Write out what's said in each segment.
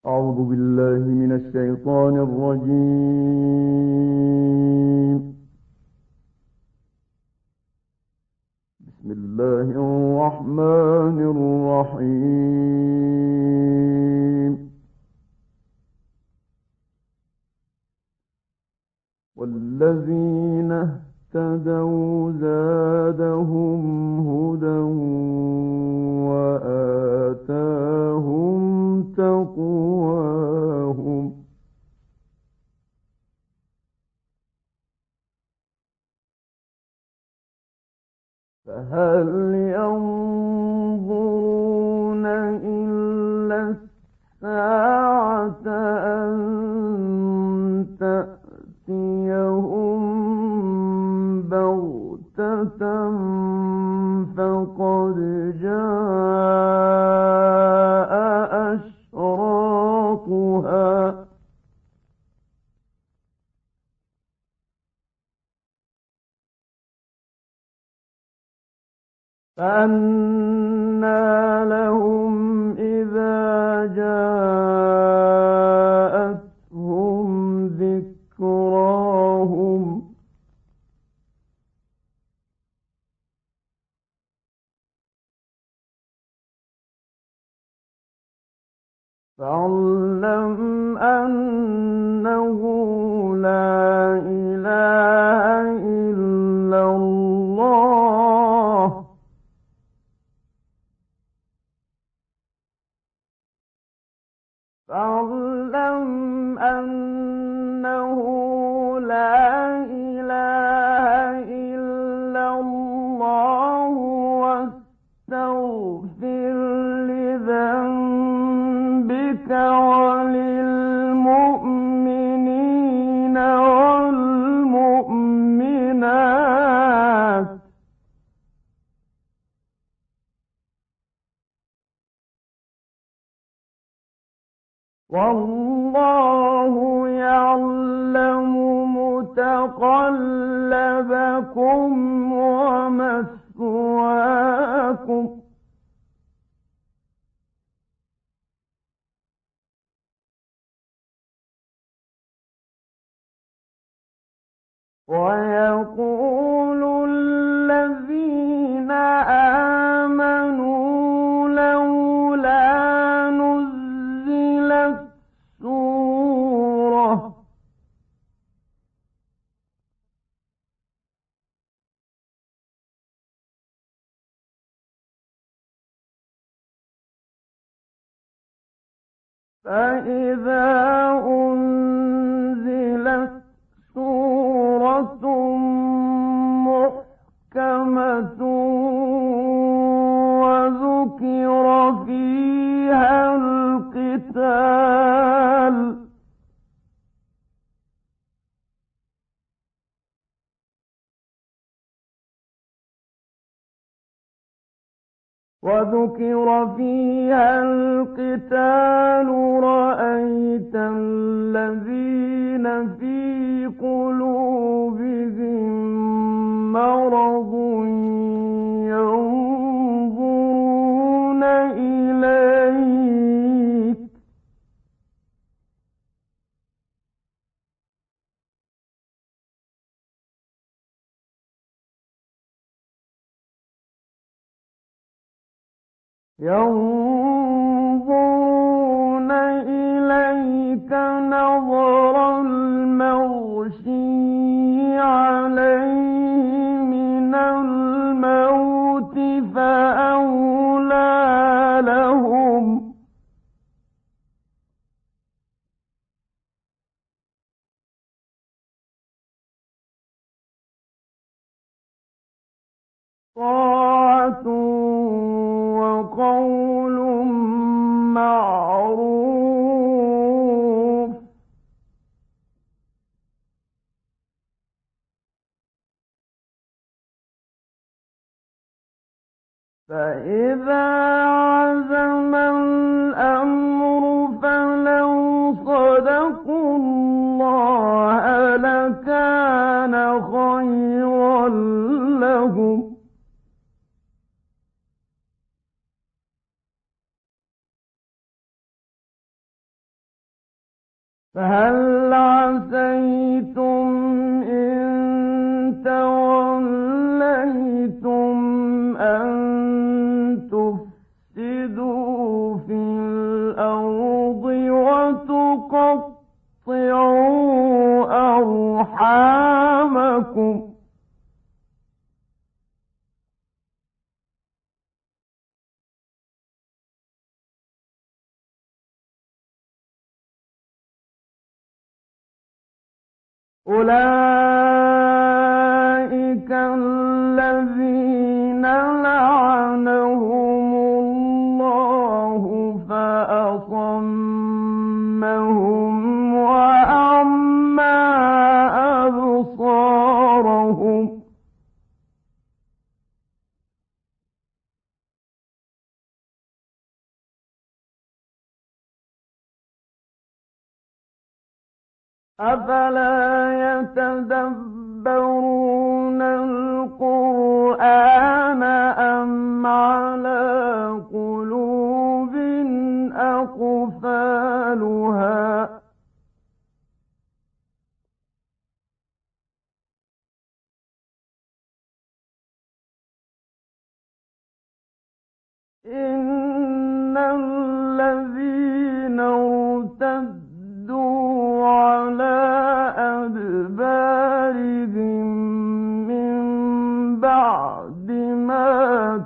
أعوذ بالله من الشيطان الرجيم. بسم الله الرحمن الرحيم. والذين اهتدوا زادهم هدى وآتاهم تقواهم. فهل ينظرون إلا الساعة أن تأتيهم بغتة فقد جاء أشراطها. فأنى لهم إذا جاءتهم ذكراهم. فاعلم أنه لا إله إلا الله. فاعلم أنه لا إله إلا الله واستغفر لذنبك وللمؤمنين والمؤمنات. والله يعلم متقلبكم ومثواكم. ويقول الذين آمنوا لولا نزلت سورة فإذا أنزلت سورة محكمة وذكر فيها القتال رأيت الذين في قلوبهم مرض ينظرون إليك نظر المغشي عليه من الموت فأولى لهم. طاعة وقول معروف. فإذا عزم الأمر فلو صدقوا الله لكان خيرا لهم. فهل عسيتم إن توليتم أن تفسدوا في الأرض وتقطعوا أرحامكم أولئك الذين لعنهم الله فأصمهم وأعمى أبصارهم أفلا يتدبرون القرآن أم على قلوب أقفالها إن الذين ارتدوا على أدبارهم من بعد ما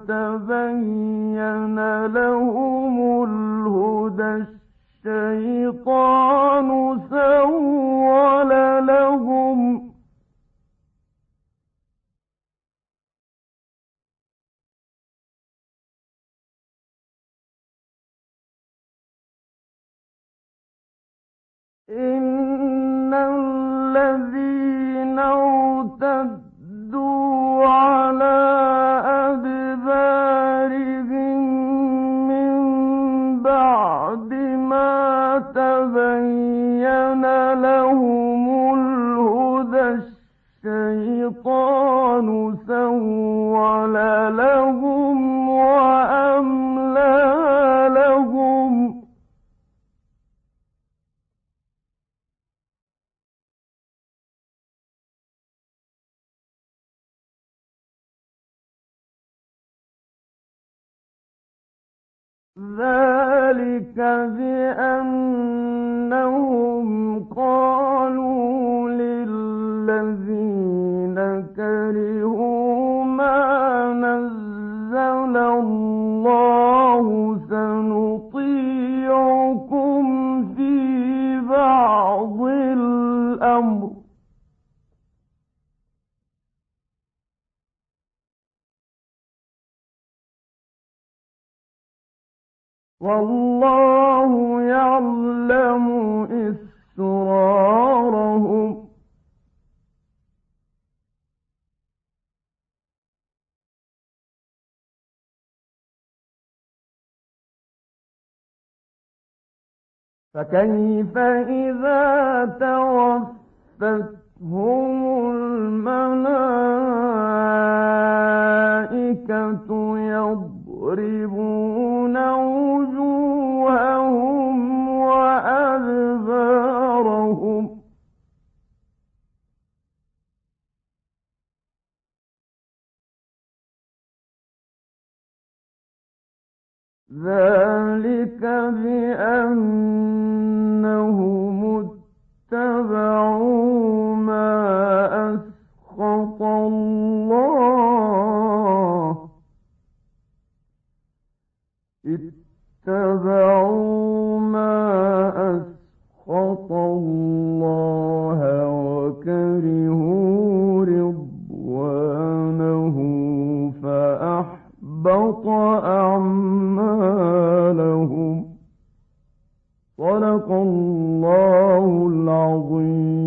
تبين لهم الهدى الشيطان سول لهم إن الذين ارتدوا على أدبارهم من بعد ما تبين لهم الهدى الشيطان سول لهم وأملى لهم ذلك بأنهم قالوا للذين كرهوا ما نزل الله سنطيعكم في بعض الأمر والله يعلم إسرارهم فكيف إذا توفتهم الملائكة يضربون وجوههم وأدبارهم ذلك بأنهم اتبعوا ما أسخط الله اتبعوا ما أسخط الله وكرهوا رضوانه فأحبط أعمالهم صدق الله العظيم